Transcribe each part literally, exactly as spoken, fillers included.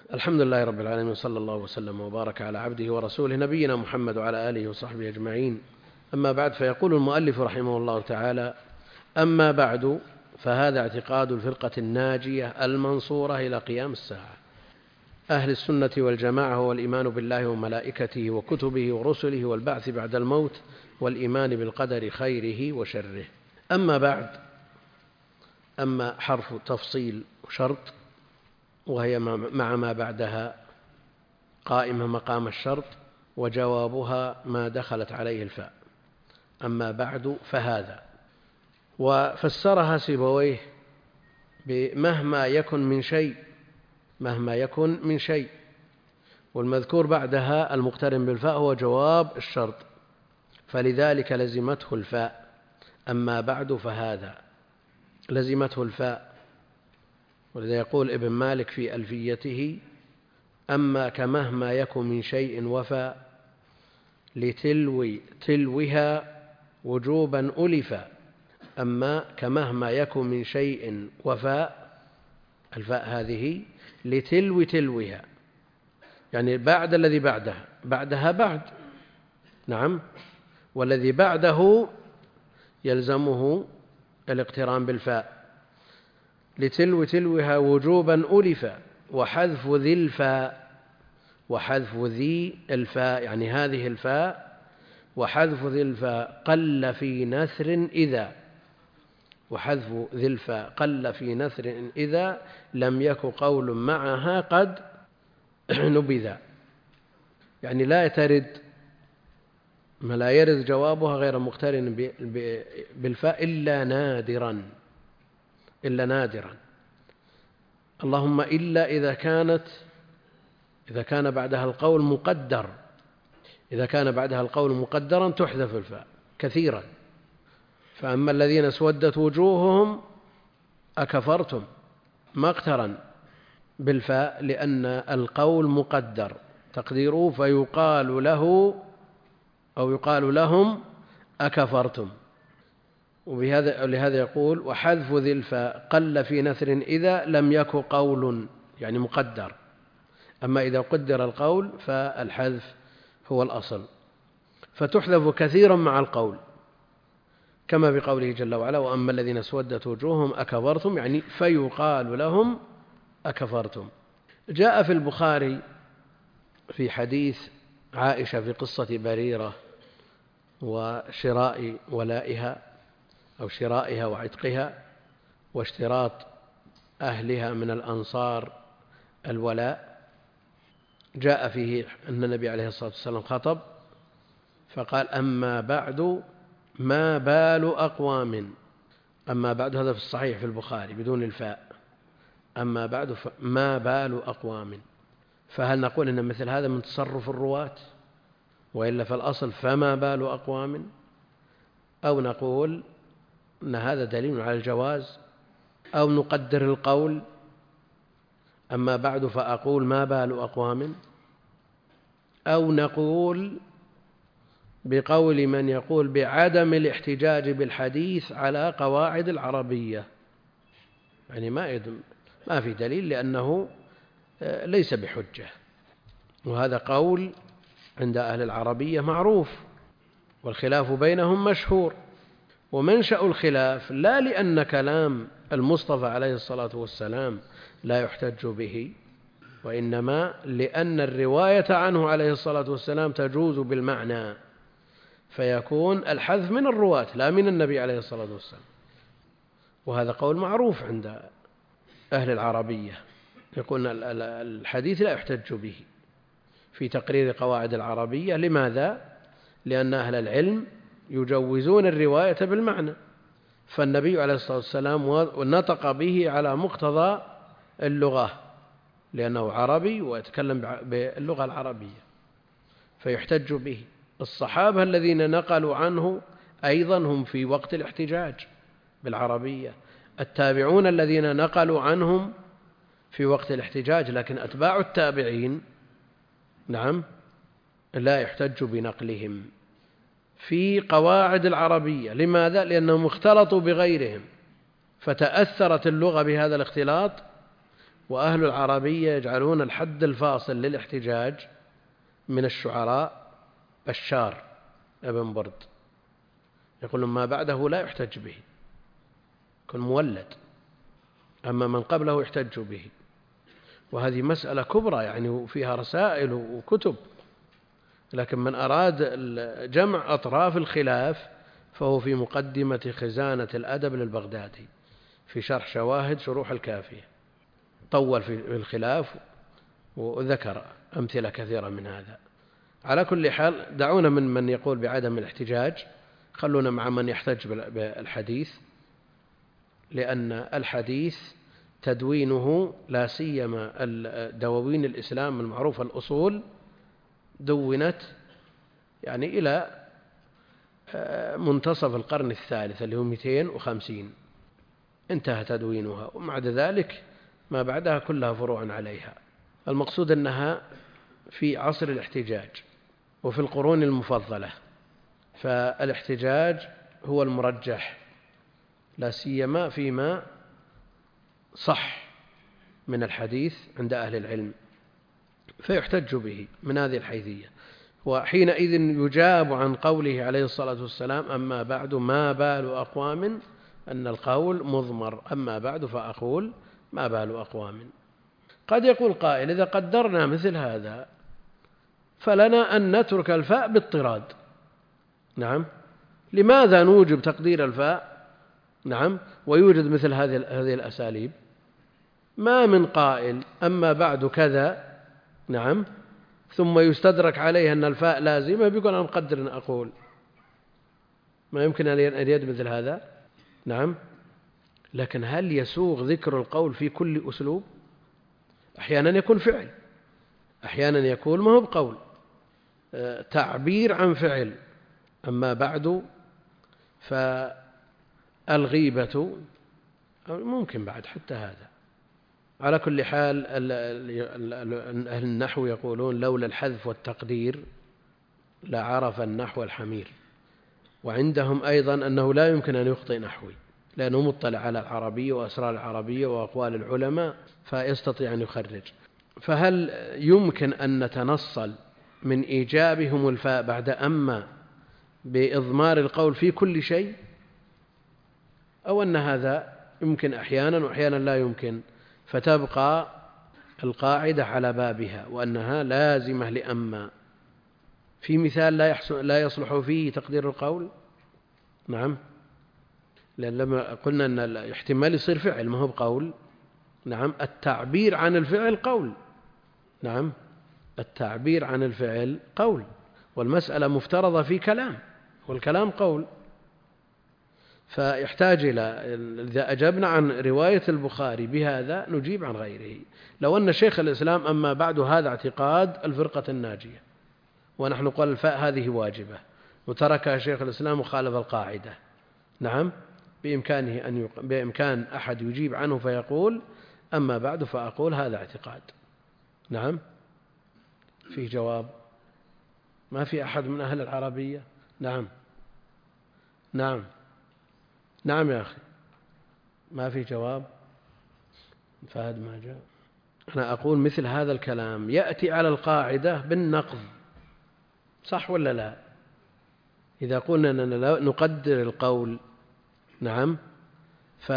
الحمد لله رب العالمين، صلى الله وسلم وبارك على عبده ورسوله نبينا محمد وعلى آله وصحبه أجمعين. أما بعد، فيقول المؤلف رحمه الله تعالى: أما بعد، فهذا اعتقاد الفرقة الناجية المنصورة إلى قيام الساعة أهل السنة والجماعة، هو الإيمان بالله وملائكته وكتبه ورسله والبعث بعد الموت والإيمان بالقدر خيره وشره. أما بعد، أما حرف تفصيل وشرط، وهي مع ما بعدها قائمة مقام الشرط، وجوابها ما دخلت عليه الفاء. أما بعد فهذا، وفسرها سيبويه بمهما يكن من شيء، مهما يكن من شيء، والمذكور بعدها المقترن بالفاء هو جواب الشرط، فلذلك لزمته الفاء. أما بعد فهذا لزمته الفاء، ولذا يقول ابن مالك في ألفيته: أما كمهما يكن من شيء وفى لتلوي تلوها وجوبا ألفا. أما كمهما يكن من شيء وفى، الفاء هذه لتلوي تلوها، يعني بعد الذي بعدها، بعدها بعد، نعم، والذي بعده يلزمه الاقتران بالفاء. لتلو تلوها وجوبا ألفا، وحذف ذي الفاء، وحذف ذي الفاء يعني هذه الفاء، وحذف ذي الفاء قل في نثر إذا، وحذف ذي الفاء قل في نثر إذا لم يك قول معها قد نبذا، يعني لا ترد ما لا يرد جوابها غير مقترن بالفاء إلا نادرا، إلا نادرا، اللهم إلا إذا كانت إذا كان بعدها القول مقدر، إذا كان بعدها القول مقدرا تحذف الفاء كثيرا. فأما الذين اسودت وجوههم أكفرتم، ما اقترن بالفاء لأن القول مقدر، تقديره فيقال له أو يقال لهم أكفرتم. وبهذا لهذا يقول: وحذف ذي الفاء قل في نثر إذا لم يك قول، يعني مقدر. أما إذا قدر القول فالحذف هو الأصل، فتحذف كثيرا مع القول، كما في قوله جل وعلا: وأما الذين اسودت وجوههم أكفرتم، يعني فيقال لهم أكفرتم. جاء في البخاري في حديث عائشة في قصة بريرة وشراء ولائها أو شرائها وعتقها، واشتراط أهلها من الأنصار الولاء، جاء فيه أن النبي عليه الصلاة والسلام خطب فقال: أما بعد ما بال أقوام. أما بعد، هذا في الصحيح في البخاري بدون الفاء، أما بعد ما بال أقوام. فهل نقول إن مثل هذا من تصرف الرواة، وإلا فالأصل فما بال أقوام، أو نقول أن هذا دليل على الجواز، أو نقدر القول أما بعد فأقول ما بال أقوام، أو نقول بقول من يقول بعدم الاحتجاج بالحديث على قواعد العربية، يعني ما ما في دليل لأنه ليس بحجة. وهذا قول عند أهل العربية معروف، والخلاف بينهم مشهور. ومنشأ الخلاف لا لأن كلام المصطفى عليه الصلاة والسلام لا يحتج به، وإنما لأن الرواية عنه عليه الصلاة والسلام تجوز بالمعنى، فيكون الحذف من الرواة لا من النبي عليه الصلاة والسلام. وهذا قول معروف عند أهل العربية، يقول الحديث لا يحتج به في تقرير قواعد العربية. لماذا؟ لأن أهل العلم يجوزون الرواية بالمعنى، فالنبي عليه الصلاة والسلام نطق به على مقتضى اللغة، لأنه عربي ويتكلم باللغة العربية فيحتج به. الصحابة الذين نقلوا عنه أيضا هم في وقت الاحتجاج بالعربية، التابعون الذين نقلوا عنهم في وقت الاحتجاج، لكن أتباع التابعين نعم لا يحتج بنقلهم في قواعد العربية. لماذا؟ لأنهم اختلطوا بغيرهم فتأثرت اللغة بهذا الاختلاط، وأهل العربية يجعلون الحد الفاصل للاحتجاج من الشعراء بشار ابن برد، يقولون ما بعده لا يحتج به، يكون مولد، أما من قبله يحتج به. وهذه مسألة كبرى يعني فيها رسائل وكتب، لكن من أراد جمع أطراف الخلاف فهو في مقدمة خزانة الأدب للبغدادي في شرح شواهد شروح الكافية، طول في الخلاف وذكر أمثلة كثيرة من هذا. على كل حال دعونا من من يقول بعدم الاحتجاج، خلونا مع من يحتج بالحديث، لأن الحديث تدوينه لا سيما دواوين الإسلام المعروفة الأصول دونت يعني إلى منتصف القرن الثالث اللي هو مئتين وخمسين انتهى تدوينها، وبعد ذلك ما بعدها كلها فروع عليها. المقصود أنها في عصر الاحتجاج وفي القرون المفضلة، فالاحتجاج هو المرجح لا سيما فيما صح من الحديث عند أهل العلم، فيحتج به من هذه الحيثية. وحينئذ يجاب عن قوله عليه الصلاة والسلام أما بعد ما بال أقوام، أن القول مضمر، أما بعد فأقول ما بال أقوام. قد يقول قائل إذا قدرنا مثل هذا فلنا أن نترك الفاء باضطراد. نعم، لماذا نوجب تقدير الفاء؟ نعم، ويوجد مثل هذه هذه الأساليب. ما من قائل أما بعد كذا، نعم، ثم يستدرك عليه أن الفاء لازمة بيقول أنا مقدر أن أقول، ما يمكن أن يريد مثل هذا. نعم، لكن هل يسوغ ذكر القول في كل أسلوب؟ أحيانا يكون فعل، أحيانا يكون ما هو بقول، تعبير عن فعل. أما بعد فالغيبة ممكن بعد حتى هذا. على كل حال أهل النحو يقولون لولا الحذف والتقدير لعرف النحو الحمير، وعندهم أيضا أنه لا يمكن أن يخطئ نحوي لأنه مطلع على العربية وأسرار العربية وأقوال العلماء فيستطيع أن يخرج. فهل يمكن أن نتنصل من إيجابهم الفاء بعد أما بإضمار القول في كل شيء، أو أن هذا يمكن أحيانا وأحيانا لا يمكن، فتبقى القاعدة على بابها وأنها لازمة لأما؟ في مثال لا يصلح فيه تقدير القول؟ نعم، لأن لما قلنا أن الاحتمال يصير فعل ما هو بقول. نعم، التعبير عن الفعل قول. نعم، التعبير عن الفعل قول، والمسألة مفترضة في كلام، والكلام قول. فيحتاج إلى إذا أجبنا عن رواية البخاري بهذا نجيب عن غيره. لو أن شيخ الإسلام أما بعد هذا اعتقاد الفرقة الناجية، ونحن قال الفاء هذه واجبة وتركها شيخ الإسلام وخالف القاعدة، نعم، بإمكانه أن يق... بإمكان أحد يجيب عنه فيقول أما بعد فأقول هذا اعتقاد. نعم، في جواب؟ ما في أحد من أهل العربية؟ نعم نعم نعم يا أخي، ما في جواب؟ فهد ما جاء. أنا أقول مثل هذا الكلام يأتي على القاعدة بالنقض، صح ولا لا؟ إذا قلنا أننا نقدر القول، نعم، ف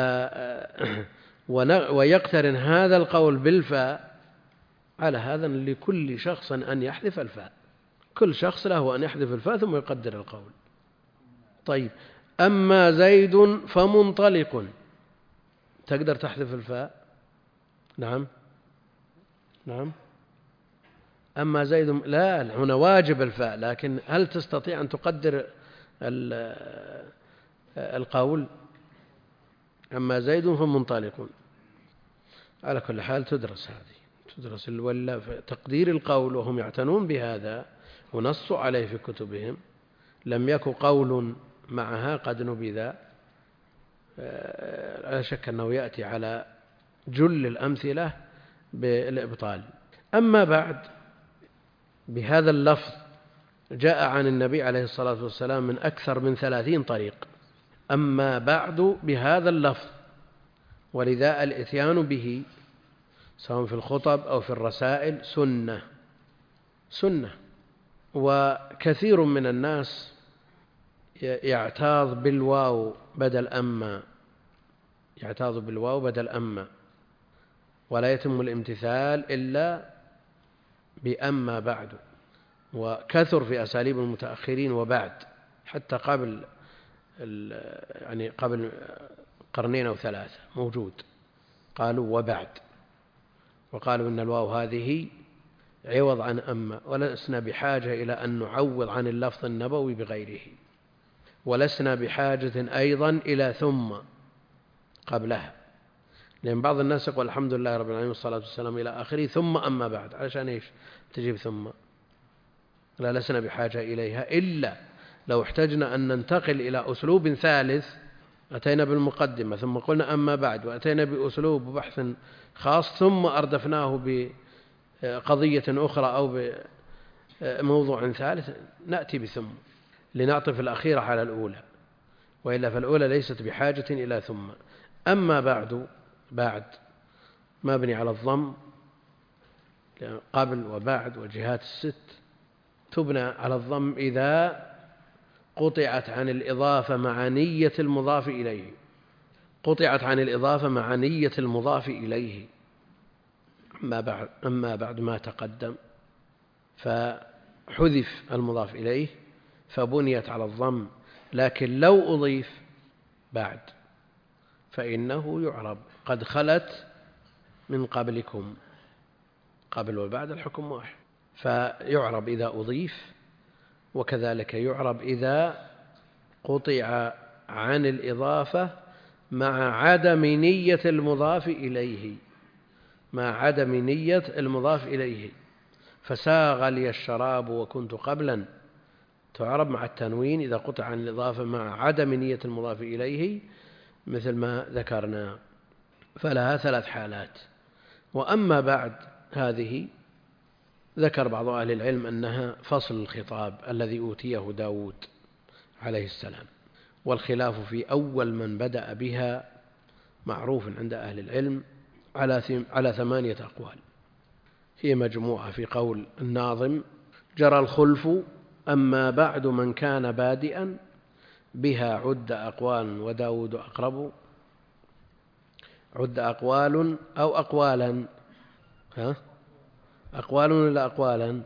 ويقترن هذا القول بالفاء، على هذا لكل شخص أن يحذف الفاء، كل شخص له أن يحذف الفاء ثم يقدر القول. طيب، أما زيد فمنطلق، تقدر تحذف الفاء؟ نعم نعم. أما زيد لا، هنا واجب الفاء، لكن هل تستطيع أن تقدر القول؟ أما زيد فمنطلق. على كل حال تدرس هذه، تدرس ولا تقدير القول، وهم يعتنون بهذا ونصوا عليه في كتبهم. لم يكن قول معها قد نبذ، لا شك أنه يأتي على جل الأمثلة بالإبطال. أما بعد بهذا اللفظ جاء عن النبي عليه الصلاة والسلام من أكثر من ثلاثين طريق، أما بعد بهذا اللفظ، ولذا الإتيان به سواء في الخطب أو في الرسائل سنة سنة. وكثير من الناس يعتاض بالواو بدل أما يعتاض بالواو بدل أما ولا يتم الامتثال إلا بأما بعد. وكثر في أساليب المتأخرين وبعد، حتى قبل يعني قبل قرنين أو ثلاثة موجود، قالوا وبعد، وقالوا إن الواو هذه عوض عن أما، ولسنا بحاجة إلى أن نعوض عن اللفظ النبوي بغيره، ولسنا بحاجة أيضا إلى ثم قبلها، لأن بعض الناس يقول الحمد لله رب العالمين والصلاة والسلام إلى آخره ثم أما بعد، علشان إيش تجيب ثم؟ لا، لسنا بحاجة إليها إلا لو احتجنا أن ننتقل إلى أسلوب ثالث، أتينا بالمقدمة ثم قلنا أما بعد، وأتينا بأسلوب بحث خاص ثم أردفناه بقضية أخرى أو بموضوع ثالث، نأتي بثم لنعطف الأخيرة على الأولى، وإلا فالأولى ليست بحاجة إلى ثم. أما بعد، بعد مبني على الضم، قبل وبعد وجهات الست تبنى على الضم إذا قطعت عن الإضافة مع نية المضاف إليه، قطعت عن الإضافة مع نية المضاف إليه. أما بعد, أما بعد ما تقدم فحذف المضاف إليه فبنيت على الضم، لكن لو أضيف بعد فإنه يعرب قد خلت من قبلكم، قبل وبعد الحكم واحد، فيعرب إذا أضيف، وكذلك يعرب إذا قطع عن الإضافة مع عدم نية المضاف إليه، مع عدم نية المضاف إليه. فساغ لي الشراب وكنت قبلا تعرب مع التنوين إذا قطع عن الإضافة مع عدم نية المضاف إليه مثل ما ذكرنا، فلها ثلاث حالات. وأما بعد هذه ذكر بعض أهل العلم أنها فصل الخطاب الذي أوتيه داود عليه السلام، والخلاف في أول من بدأ بها معروف عند أهل العلم على ثمانية أقوال، هي مجموعة في قول الناظم: جرى الخلف أما بعد من كان بادئا بها عد أقوال وداود أقرب. عد أقوال أو أقوالا؟ ها؟ أقوال ولا أقوالا؟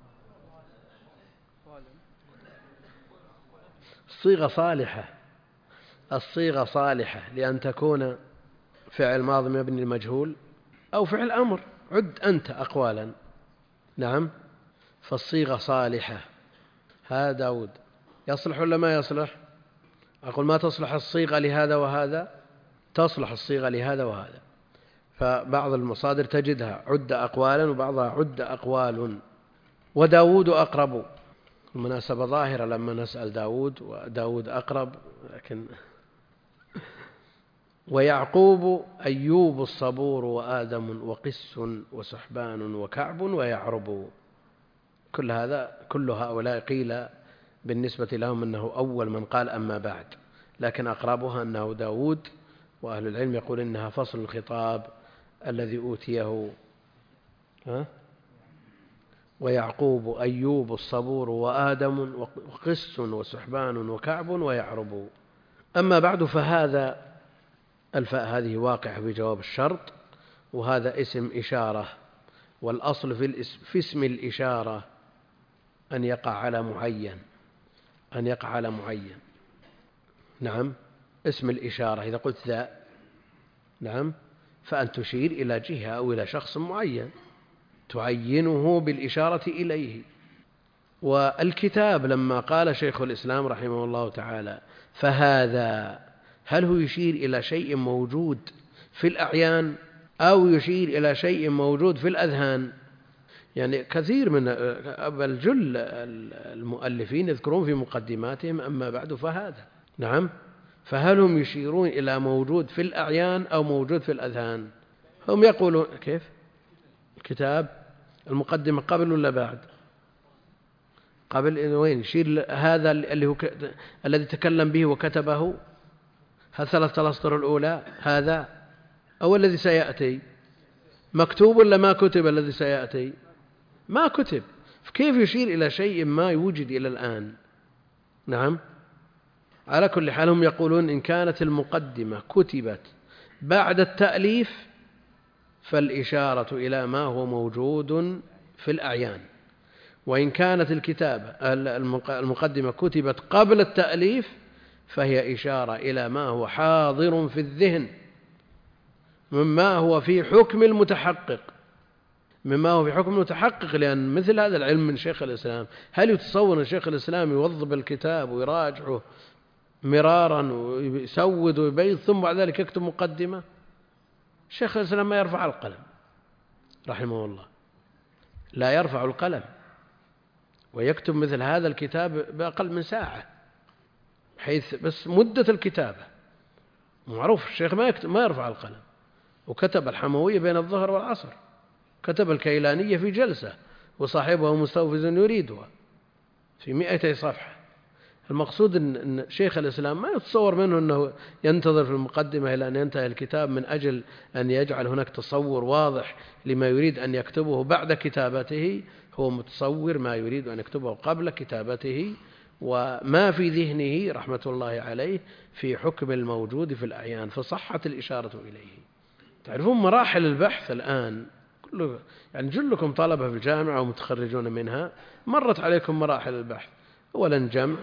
الصيغة صالحة، الصيغة صالحة لأن تكون فعل ماضي مبني للمجهول أو فعل أمر، عد أنت أقوالا، نعم، فالصيغة صالحة. هذا داود يصلح ولا ما يصلح؟ أقول ما تصلح الصيغة لهذا وهذا، تصلح الصيغة لهذا وهذا، فبعض المصادر تجدها عد أقوالا وبعضها عد أقوال. وداود أقرب، المناسبة ظاهرة لما نسأل داود، وداود أقرب، لكن ويعقوب أيوب الصبور وآدم وقس وسحبان وكعب ويعرب. كل هذا كل هؤلاء قيل بالنسبة لهم أنه أول من قال أما بعد، لكن أقربها أنه داود، وأهل العلم يقول إنها فصل الخطاب الذي أوتيه. ها؟ ويعقوب أيوب الصبور وآدم وقس وسحبان وكعب ويعرب. أما بعد فهذا الفاء هذه واقعة في جواب الشرط، وهذا اسم إشارة، والأصل في, الاسم في اسم الإشارة أن يقع على معين، أن يقع على معين. نعم، اسم الإشارة إذا قلت ذا، نعم، فأن تشير إلى جهة أو إلى شخص معين تعينه بالإشارة إليه. والكتاب لما قال شيخ الإسلام رحمه الله تعالى فهذا، هل هو يشير إلى شيء موجود في الأعيان أو يشير إلى شيء موجود في الأذهان؟ يعني كثير من بل جل المؤلفين يذكرون في مقدماتهم أما بعد فهذا، نعم، فهل هم يشيرون إلى موجود في الأعيان أو موجود في الأذهان؟ هم يقولون كيف؟ الكتاب المقدمة قبل ولا بعد؟ قبل. وين يشير هذا اللي هو الذي تكلم به وكتبه؟ هل ثلاثة الأسطر الأولى هذا أو الذي سيأتي؟ مكتوب ولا ما كتب الذي سيأتي؟ ما كتب، فكيف يشير إلى شيء ما يوجد إلى الآن؟ نعم. على كل حال هم يقولون إن كانت المقدمة كتبت بعد التأليف فالإشارة إلى ما هو موجود في الأعيان، وإن كانت الكتابة المقدمة كتبت قبل التأليف فهي إشارة إلى ما هو حاضر في الذهن مما هو في حكم المتحقق مما هو في حكم المتحقق لأن مثل هذا العلم من شيخ الإسلام، هل يتصور أن شيخ الإسلام يوظب الكتاب ويراجعه مرارا ويسود ويبيض ثم بعد ذلك يكتب مقدمة؟ شيخ الإسلام ما يرفع القلم رحمه الله، لا يرفع القلم ويكتب مثل هذا الكتاب بأقل من ساعة، حيث بس مدة الكتابة معروف. الشيخ ما يكتب ما يرفع القلم، وكتب الحموية بين الظهر والعصر، كتب الكيلانية في جلسة وصاحبه مستوفز يريدها في مئتي صفحة. المقصود أن شيخ الإسلام ما يتصور منه أنه ينتظر في المقدمة إلى أن ينتهي الكتاب من أجل أن يجعل هناك تصور واضح لما يريد أن يكتبه بعد كتابته، هو متصور ما يريد أن يكتبه قبل كتابته وما في ذهنه رحمة الله عليه في حكم الموجود في الأعيان، فصحت الإشارة إليه. تعرفون مراحل البحث الآن كله، يعني جلكم طلبة في الجامعة ومتخرجون منها مرت عليكم مراحل البحث، أولا جمع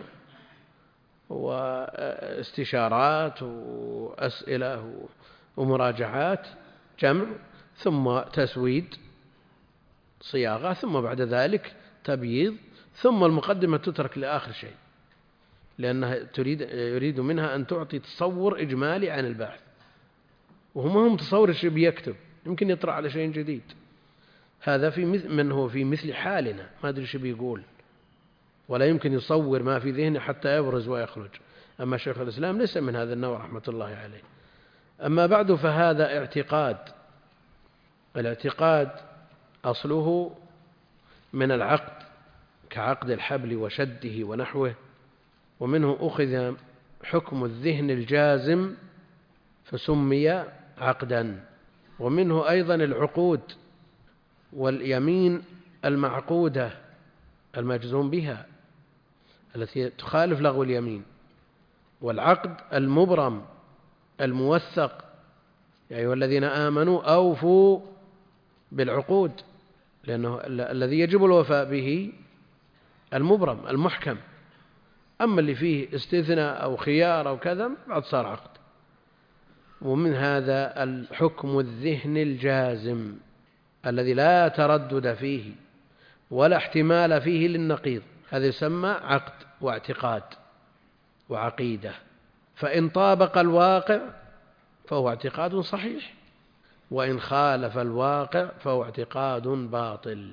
واستشارات وأسئلة ومراجعات، جمع ثم تسويد صياغة ثم بعد ذلك تبييض، ثم المقدمة تترك لآخر شيء لأنها تريد يريد منها أن تعطي تصور إجمالي عن البحث، وهم هم تصور الشيء بيكتب يمكن يطرح على شيء جديد. هذا في من هو في مثل حالنا ما أدري شو بيقول ولا يمكن يصور ما في ذهنه حتى يبرز ويخرج. أما شيخ الإسلام ليس من هذا النوع رحمة الله عليه. أما بعد فهذا اعتقاد، الاعتقاد أصله من العقد كعقد الحبل وشده ونحوه، ومنه أخذ حكم الذهن الجازم فسمي عقدا، ومنه أيضا العقود واليمين المعقودة المجزوم بها التي تخالف لغو اليمين، والعقد المبرم الموثق يا أيها الذين آمنوا أوفوا بالعقود، لأنه الذي يجب الوفاء به المبرم المحكم، أما اللي فيه استثناء أو خيار أو كذا بعد صار عقد. ومن هذا الحكم الذهن الجازم الذي لا تردد فيه ولا احتمال فيه للنقيض، هذا يسمى عقد واعتقاد وعقيدة. فإن طابق الواقع فهو اعتقاد صحيح، وإن خالف الواقع فهو اعتقاد باطل.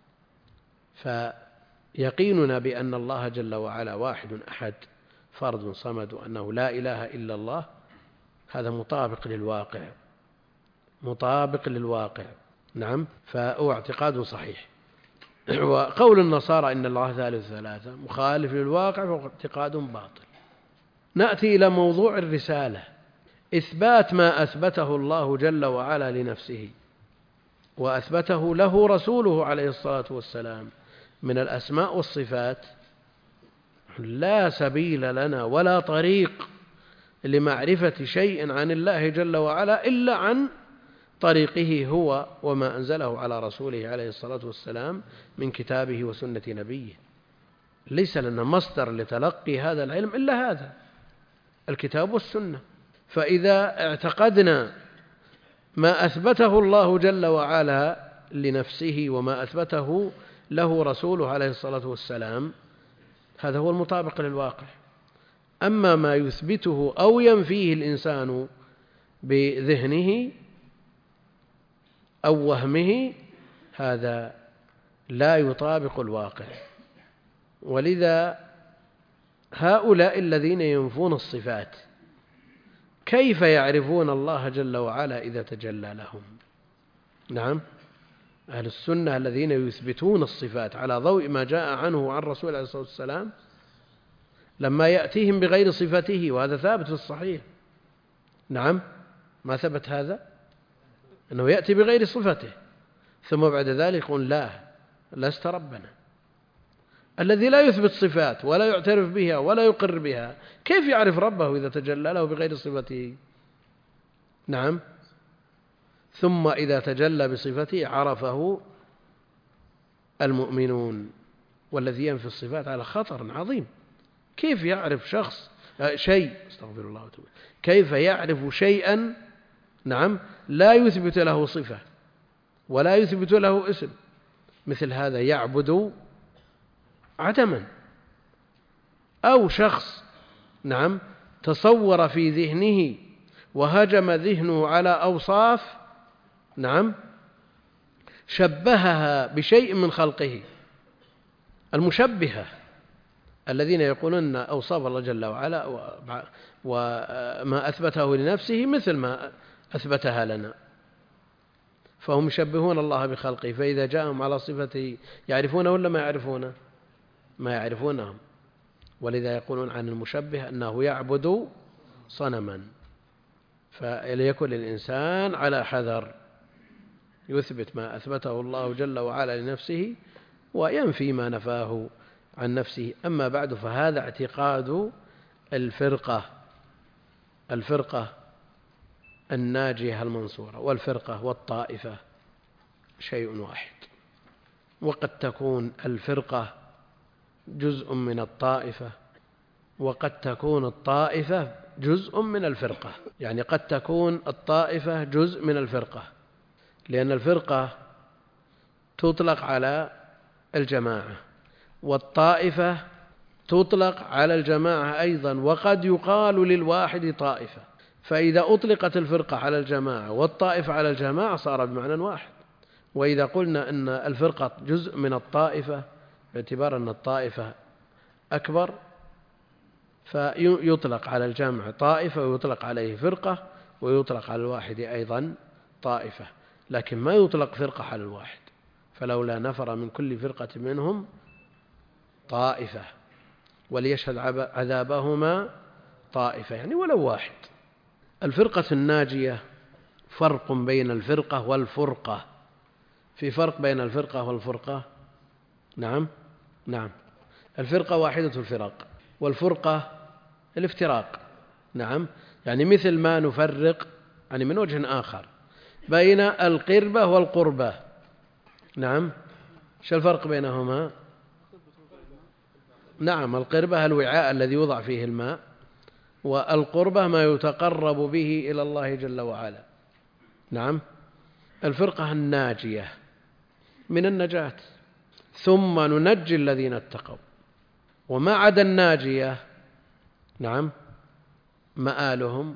فيقيننا بأن الله جل وعلا واحد أحد فرد صمد وأنه لا إله إلا الله هذا مطابق للواقع، مطابق للواقع. نعم، فهو اعتقاد صحيح. وقول النصارى إن الله ثالث ثلاثة مخالف للواقع فهو اعتقاد باطل. نأتي إلى موضوع الرسالة، إثبات ما أثبته الله جل وعلا لنفسه وأثبته له رسوله عليه الصلاة والسلام من الأسماء والصفات. لا سبيل لنا ولا طريق لمعرفة شيء عن الله جل وعلا إلا عن طريقه هو وما أنزله على رسوله عليه الصلاة والسلام من كتابه وسنة نبيه. ليس لنا مصدر لتلقي هذا العلم إلا هذا الكتاب والسنة. فإذا اعتقدنا ما أثبته الله جل وعلا لنفسه وما أثبته له رسوله عليه الصلاة والسلام هذا هو المطابق للواقع. أما ما يثبته أو ينفيه الإنسان بذهنه أو وهمه هذا لا يطابق الواقع. ولذا هؤلاء الذين ينفون الصفات كيف يعرفون الله جل وعلا إذا تجلى لهم؟ نعم، أهل السنة الذين يثبتون الصفات على ضوء ما جاء عنه عن رسول الله صلى الله عليه وسلم لما يأتيهم بغير صفته، وهذا ثابت في الصحيح. نعم، ما ثبت هذا؟ أنه يأتي بغير صفته، ثم بعد ذلك يقول لا لست ربنا. الذي لا يثبت صفات ولا يعترف بها ولا يقر بها كيف يعرف ربه إذا تجلى له بغير صفته؟ نعم. ثم إذا تجلى بصفته عرفه المؤمنون. والذي ينفي الصفات على خطر عظيم. كيف يعرف شخص شيء استغفر الله وتوب كيف يعرف شيئا نعم لا يثبت له صفة ولا يثبت له اسم؟ مثل هذا يعبد عدما. أو شخص نعم تصور في ذهنه وهجم ذهنه على أوصاف نعم شبهها بشيء من خلقه. المشبهة الذين يقولون أن أوصاف الله جل وعلا وما أثبته لنفسه مثل ما أثبتها لنا، فهم يشبهون الله بخلقه، فإذا جاءهم على صفته يعرفونه ولا ما يعرفونه؟ ما يعرفونهم. ولذا يقولون عن المشبه أنه يعبد صنما. فليكن الإنسان على حذر، يثبت ما أثبته الله جل وعلا لنفسه وينفي ما نفاه عن نفسه. أما بعد فهذا اعتقاد الفرقة الفرقة الناجية المنصورة. والفرقة والطائفة شيء واحد، وقد تكون الفرقة جزء من الطائفة وقد تكون الطائفة جزء من الفرقة. يعني قد تكون الطائفة جزء من الفرقة، لأن الفرقة تطلق على الجماعة، والطائفة تطلق على الجماعة أيضا، وقد يقال للواحد طائفة. فإذا أطلقت الفرقة على الجماعة والطائفة على الجماعة صار بمعنى واحد. وإذا قلنا أن الفرقة جزء من الطائفة باعتبار أن الطائفة أكبر فيطلق على الجمع طائفة ويطلق عليه فرقة ويطلق على الواحد أيضا طائفة، لكن ما يطلق فرقة على الواحد. فلولا نفر من كل فرقة منهم طائفة وليشهد عذابهما طائفة، يعني ولو واحد. الفرقة الناجية فرق بين الفرقة والفرقة. في فرق بين الفرقة والفرقة؟ نعم نعم. الفرقة واحدة الفرق، والفرقة الافتراق. نعم. يعني مثل ما نفرق يعني من وجه آخر بين القربة والقربة. نعم. شو الفرق بينهما؟ نعم. القربة الوعاء الذي يوضع فيه الماء، والقربة ما يتقرب به إلى الله جل وعلا. نعم. الفرقة الناجية من النجاة، ثم ننجي الذين اتقوا. وما عدا الناجية نعم مآلهم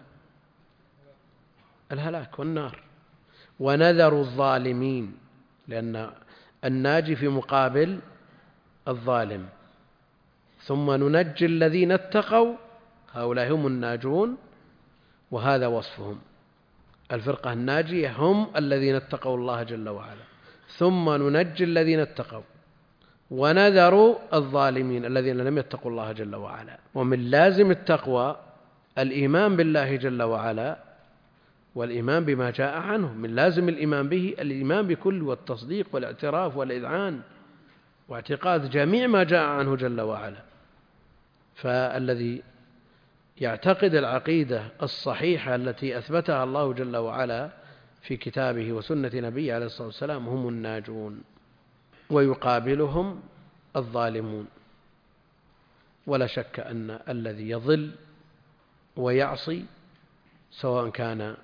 الهلاك والنار. ونذر الظالمين، لأن الناجي في مقابل الظالم. ثم ننجي الذين اتقوا، هؤلاء هم الناجون وهذا وصفهم. الفرقة الناجية هم الذين اتقوا الله جل وعلا. ثم ننجي الذين اتقوا ونذر الظالمين الذين لم يتقوا الله جل وعلا. ومن لازم التقوى الإيمان بالله جل وعلا والإيمان بما جاء عنه. من لازم الإيمان به الإيمان بكل، والتصديق والاعتراف والإذعان واعتقاد جميع ما جاء عنه جل وعلا. فالذي يعتقد العقيدة الصحيحة التي أثبتها الله جل وعلا في كتابه وسنة نبيه عليه الصلاة والسلام هم الناجون، ويقابلهم الظالمون. ولا شك أن الذي يضل ويعصي سواء كان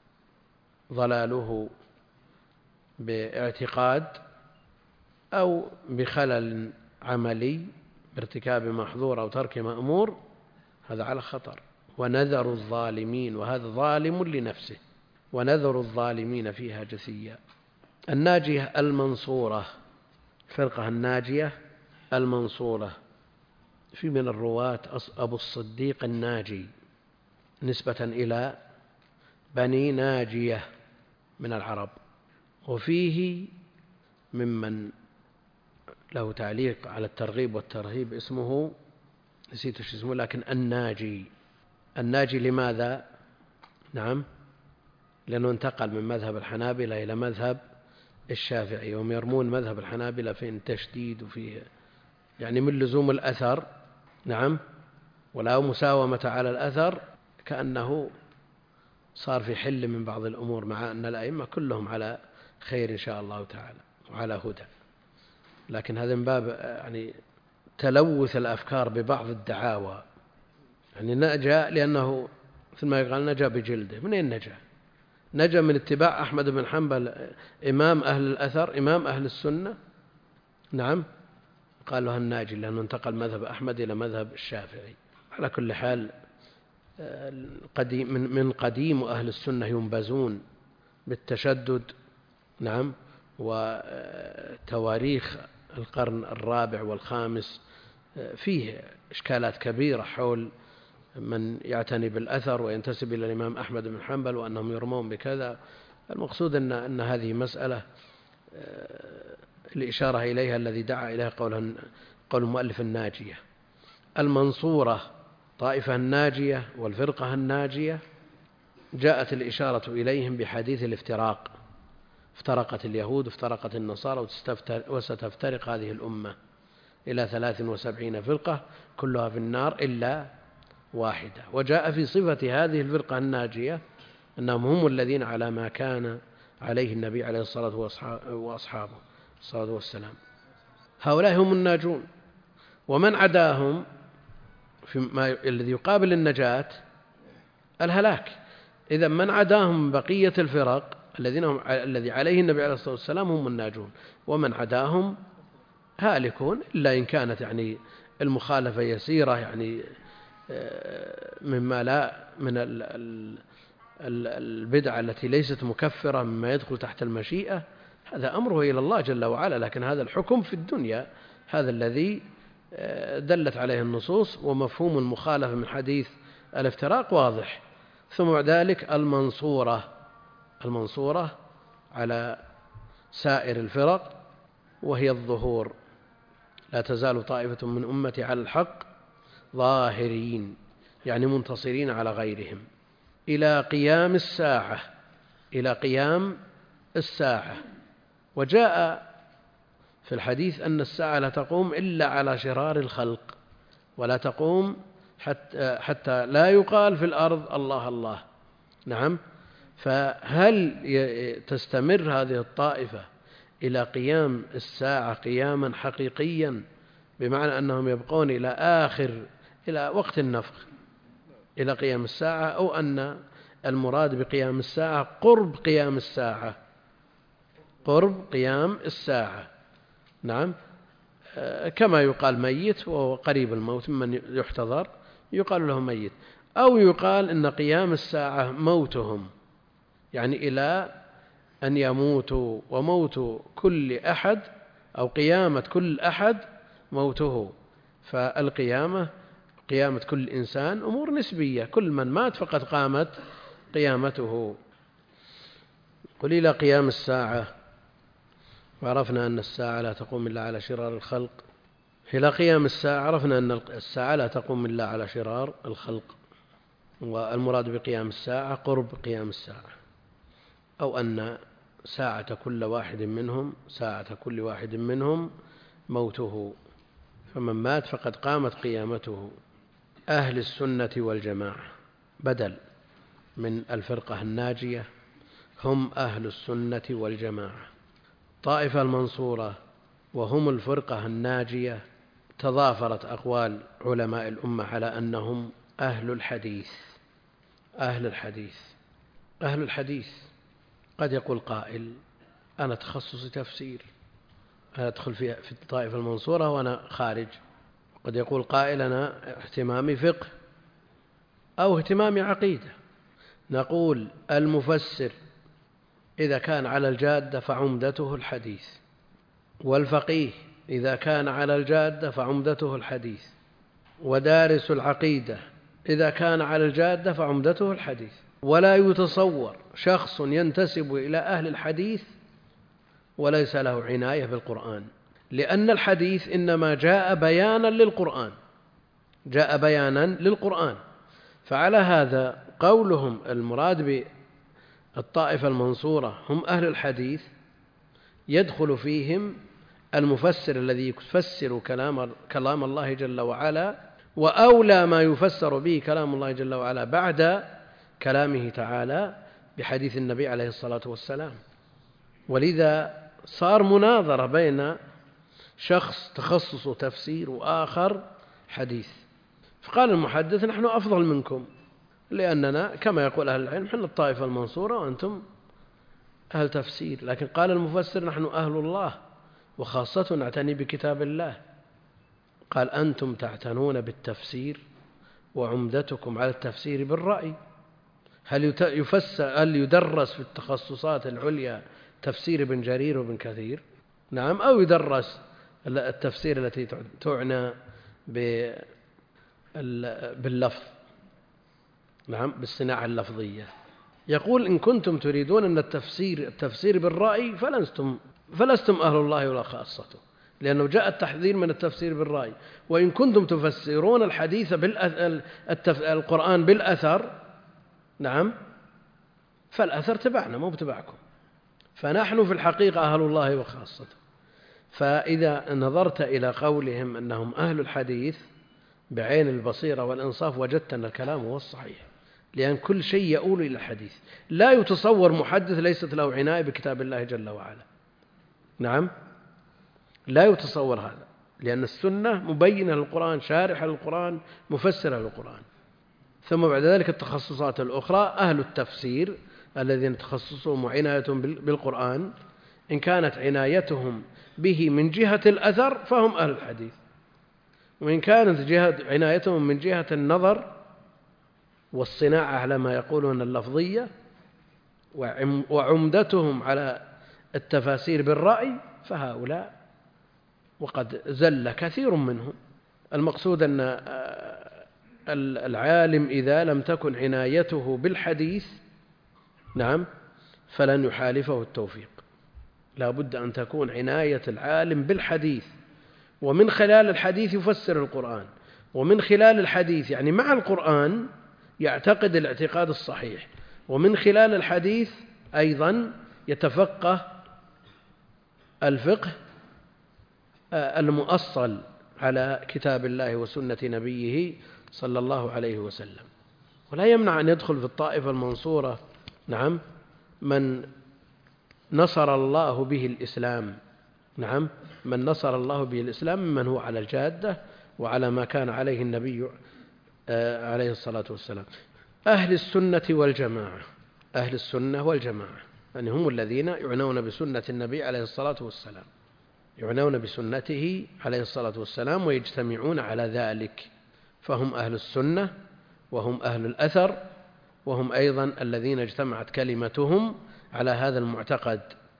ضلاله باعتقاد أو بخلل عملي بارتكاب محظور أو ترك مأمور، هذا على خطر. ونذر الظالمين، وهذا ظالم لنفسه، ونذر الظالمين فيها جثيا. الناجية المنصورة، الفرقة الناجية المنصورة. في من الرواة أبو الصديق الناجي نسبة إلى بني ناجية من العرب. وفيه ممن له تعليق على الترغيب والترهيب اسمه نسيت ايش اسمه، لكن الناجي. الناجي لماذا؟ نعم لأنه انتقل من مذهب الحنابلة إلى مذهب الشافعي، وهم يرمون مذهب الحنابلة فيه التشديد وفيه يعني من لزوم الأثر، نعم، ولا مساومة على الأثر، كأنه صار في حل من بعض الأمور، مع أن الأئمة كلهم على خير إن شاء الله تعالى وعلى هدى. لكن هذا من باب يعني تلوث الأفكار ببعض الدعاوى. يعني نجا لأنه مثل ما يقال نجا بجلده. منين نجا؟ نجا من اتباع أحمد بن حنبل إمام أهل الأثر، إمام أهل السنة، نعم، قال له الناجي، لأنه انتقل مذهب أحمد إلى مذهب الشافعي. على كل حال من قديم أهل السنة ينبزون بالتشدد، نعم، وتواريخ القرن الرابع والخامس فيه إشكالات كبيرة حول من يعتني بالأثر وينتسب إلى الإمام أحمد بن حنبل وأنهم يرمون بكذا. المقصود أن, أن هذه مسألة الإشارة إليها الذي دعا إليها قول, قول المؤلف الناجية المنصورة، طائفة الناجية والفرقة الناجية، جاءت الإشارة إليهم بحديث الافتراق، افترقت اليهود وافترقت النصارى وستفترق هذه الأمة إلى ثلاث وسبعين فرقة كلها في النار إلا واحدة. وجاء في صفة هذه الفرقة الناجية أنهم هم الذين على ما كان عليه النبي عليه الصلاة وأصحابه الصلاة والسلام. هؤلاء هم الناجون، ومن عداهم في الذي يقابل النجاة الهلاك. إذا من عداهم بقية الفرق الذين هم الذي عليه النبي عليه الصلاة والسلام هم الناجون، ومن عداهم هالكون، إلا إن كانت يعني المخالفة يسيرة، يعني مما لا من البدعة التي ليست مكفرة مما يدخل تحت المشيئة، هذا أمره إلى الله جل وعلا. لكن هذا الحكم في الدنيا هذا الذي دلت عليه النصوص، ومفهوم المخالفة من حديث الافتراق واضح. ثم ذلك المنصورة، المنصورة على سائر الفرق وهي الظهور، لا تزال طائفة من أمتي على الحق ظاهرين، يعني منتصرين على غيرهم إلى قيام الساعة، إلى قيام الساعة. وجاء في الحديث أن الساعة لا تقوم إلا على شرار الخلق، ولا تقوم حتى, حتى لا يقال في الأرض الله الله، نعم. فهل تستمر هذه الطائفة إلى قيام الساعة قياما حقيقيا، بمعنى أنهم يبقون إلى آخر إلى وقت النفخ إلى قيام الساعة، أو أن المراد بقيام الساعة قرب قيام الساعة، قرب قيام الساعة، نعم، كما يقال ميت وهو قريب الموت ممن يحتضر يقال له ميت، أو يقال إن قيام الساعة موتهم، يعني إلى أن يموتوا، وموت كل أحد أو قيامة كل أحد موته. فالقيامة قيامة كل إنسان أمور نسبية، كل من مات فقد قامت قيامته. قل إلى قيام الساعة، وعرفنا أن الساعة لا تقوم إلا على شرار الخلق. إلى قيام الساعة عرفنا أن الساعة لا تقوم إلا على شرار الخلق، والمراد بقيام الساعة قرب قيام الساعة، أو أن ساعة كل واحد منهم ساعة كل واحد منهم موته، فمن مات فقد قامت قيامته. أهل السنة والجماعة بدل من الفرقة الناجية، هم أهل السنة والجماعة، طائفة المنصورة وهم الفرقة الناجية. تضافرت أقوال علماء الأمة على أنهم أهل الحديث. أهل الحديث أهل الحديث قد يقول قائل أنا تخصصي تفسير، أنا أدخل في الطائفة المنصورة وأنا خارج. قد يقول قائل أنا اهتمامي فقه أو اهتمامي عقيدة. نقول المفسر إذا كان على الجادة فعمدته الحديث، والفقيه إذا كان على الجادة فعمدته الحديث، ودارس العقيدة إذا كان على الجادة فعمدته الحديث. ولا يتصور شخص ينتسب إلى أهل الحديث وليس له عناية بالقرآن، لأن الحديث إنما جاء بيانا للقرآن، جاء بيانا للقرآن. فعلى هذا قولهم المراد الطائفة المنصورة هم أهل الحديث يدخل فيهم المفسر الذي يفسر كلام كلام الله جل وعلا، وأولى ما يفسر به كلام الله جل وعلا بعد كلامه تعالى بحديث النبي عليه الصلاة والسلام. ولذا صار مناظرة بين شخص تخصص تفسير وآخر حديث، فقال المحدث نحن أفضل منكم لأننا كما يقول أهل العلم نحن الطائفة المنصورة وأنتم أهل تفسير. لكن قال المفسر نحن أهل الله وخاصة نعتني بكتاب الله. قال أنتم تعتنون بالتفسير وعمدتكم على التفسير بالرأي. هل يفسر هل يدرس في التخصصات العليا تفسير ابن جرير وابن كثير؟ نعم. أو يدرس التفسير التي تعنى باللفظ، نعم، بالصناعة اللفظية. يقول إن كنتم تريدون أن التفسير التفسير بالرأي فلستم فلستم أهل الله ولا خاصته، لأنه جاء التحذير من التفسير بالرأي. وإن كنتم تفسرون الحديث القرآن بالأثر، نعم، فالأثر تبعنا مو بتبعكم، فنحن في الحقيقة أهل الله وخاصته. فإذا نظرت إلى قولهم أنهم أهل الحديث بعين البصيرة والإنصاف وجدت أن الكلام هو الصحيح، لأن كل شيء يؤول إلى الحديث. لا يتصور محدث ليست له عناية بكتاب الله جل وعلا، نعم، لا يتصور هذا، لأن السنة مبينة للقرآن، شارحة للقرآن، مفسرة للقرآن. ثم بعد ذلك التخصصات الأخرى أهل التفسير الذين تخصصهم وعنايتهم بالقرآن، إن كانت عنايتهم به من جهة الأثر فهم أهل الحديث، وإن كانت جهة عنايتهم من جهة النظر والصناعة على ما يقولون اللفظية وعمدتهم على التفاسير بالرأي فهؤلاء وقد زل كثير منهم. المقصود أن العالم إذا لم تكن عنايته بالحديث، نعم، فلن يحالفه التوفيق. لا بد أن تكون عناية العالم بالحديث، ومن خلال الحديث يفسر القرآن، ومن خلال الحديث يعني مع القرآن يعتقد الاعتقاد الصحيح، ومن خلال الحديث أيضا يتفقه الفقه المؤصل على كتاب الله وسنة نبيه صلى الله عليه وسلم. ولا يمنع أن يدخل في الطائفة المنصورة، نعم، من نصر الله به الإسلام، نعم، من نصر الله به الإسلام ممن هو على الجادة وعلى ما كان عليه النبي عليه الصلاة والسلام. أهل السنة والجماعة، أهل السنة والجماعة يعني هم الذين يعنون بسنة النبي عليه الصلاة والسلام، يعنون بسنته عليه الصلاة والسلام ويجتمعون على ذلك، فهم أهل السنة وهم أهل الأثر، وهم أيضا الذين اجتمعت كلمتهم على هذا المعتقد.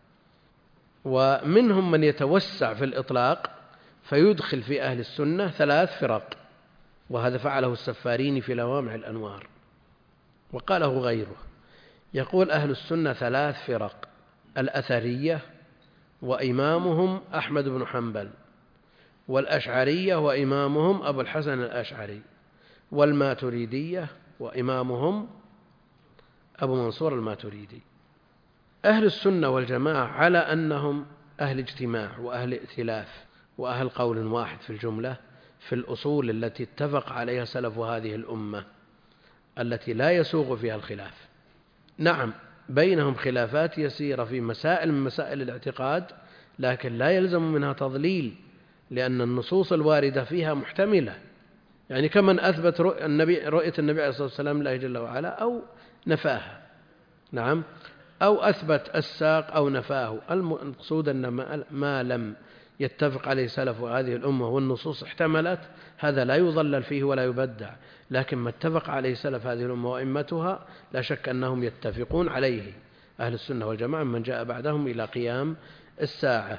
ومنهم من يتوسع في الإطلاق فيدخل في أهل السنة ثلاث فرق، وهذا فعله السفاريني في لوامع الأنوار وقاله غيره. يقول أهل السنة ثلاث فرق: الأثرية وإمامهم أحمد بن حنبل، والأشعرية وإمامهم أبو الحسن الأشعري، والماتريدية وإمامهم أبو منصور الماتريدي. أهل السنة والجماعة على أنهم أهل اجتماع وأهل ائتلاف وأهل قول واحد في الجملة في الأصول التي اتفق عليها سلف هذه الأمة التي لا يسوغ فيها الخلاف. نعم، بينهم خلافات يسيرة في مسائل من مسائل الاعتقاد، لكن لا يلزم منها تضليل، لأن النصوص الواردة فيها محتملة. يعني كمن أثبت رؤية النبي, رؤية النبي عليه الصلاة والسلام الله جل وعلا أو نفاها، نعم، أو أثبت الساق أو نفاه. المقصود أن ما لم يتفق عليه سلف هذه الأمة والنصوص احتملت، هذا لا يضلل فيه ولا يبدع. لكن ما اتفق عليه سلف هذه الأمة وإمتها لا شك أنهم يتفقون عليه أهل السنة والجماعة من جاء بعدهم إلى قيام الساعة.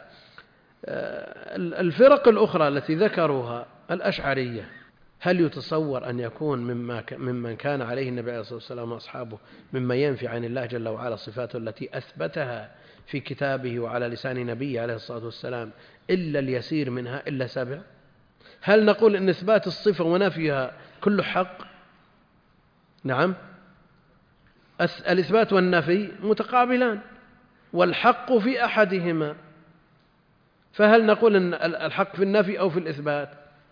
الفرق الأخرى التي ذكروها الأشعرية، هل يتصور أن يكون مما ممن كان عليه النبي عليه الصلاة والسلام وأصحابه مما ينفي عن الله جل وعلا صفاته التي أثبتها في كتابه وعلى لسان نبيه عليه الصلاة والسلام إلا اليسير منها، إلا سبع؟ هل نقول أن إثبات الصفة ونفيها كله حق؟ نعم، الإثبات والنفي متقابلان والحق في أحدهما، فهل نقول أن الحق في النفي أو في الإثبات؟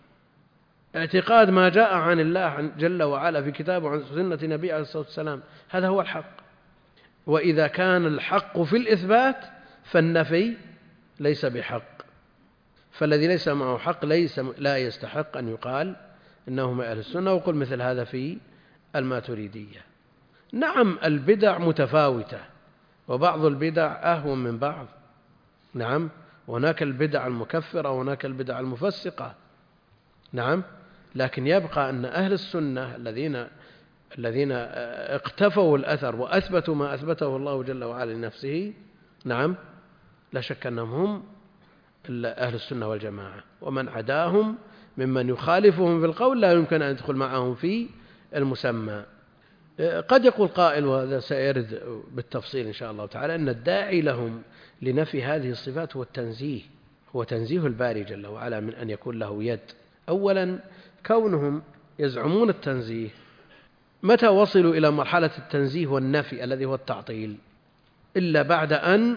اعتقاد ما جاء عن الله جل وعلا في كتابه وعن سنة نبي عليه الصلاة والسلام هذا هو الحق. وإذا كان الحق في الإثبات فالنفي ليس بحق، فالذي ليس معه حق ليس لا يستحق أن يقال إنه من أهل السنة. وقل مثل هذا في الماتريدية. نعم البدع متفاوتة وبعض البدع أهون من بعض، نعم، وهناك البدع المكفرة وهناك البدع المفسقة، نعم، لكن يبقى أن أهل السنة الذين الذين اقتفوا الأثر وأثبتوا ما أثبته الله جل وعلا لنفسه، نعم، لا شك أنهم هم أهل السنة والجماعة، ومن عداهم ممن يخالفهم في القول لا يمكن أن يدخل معهم في المسمى. قد يقول قائل، وهذا سيرد بالتفصيل إن شاء الله تعالى، أن الداعي لهم لنفي هذه الصفات هو التنزيه، هو تنزيه الباري جل وعلا من أن يكون له يد. أولا كونهم يزعمون التنزيه، متى وصلوا إلى مرحلة التنزيه والنفي الذي هو التعطيل؟ إلا بعد أن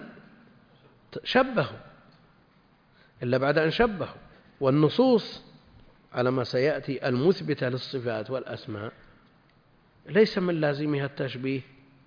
شبهوا إلا بعد أن شبهوا والنصوص على ما سيأتي المثبتة للصفات والأسماء ليس من لازمها التشبيه،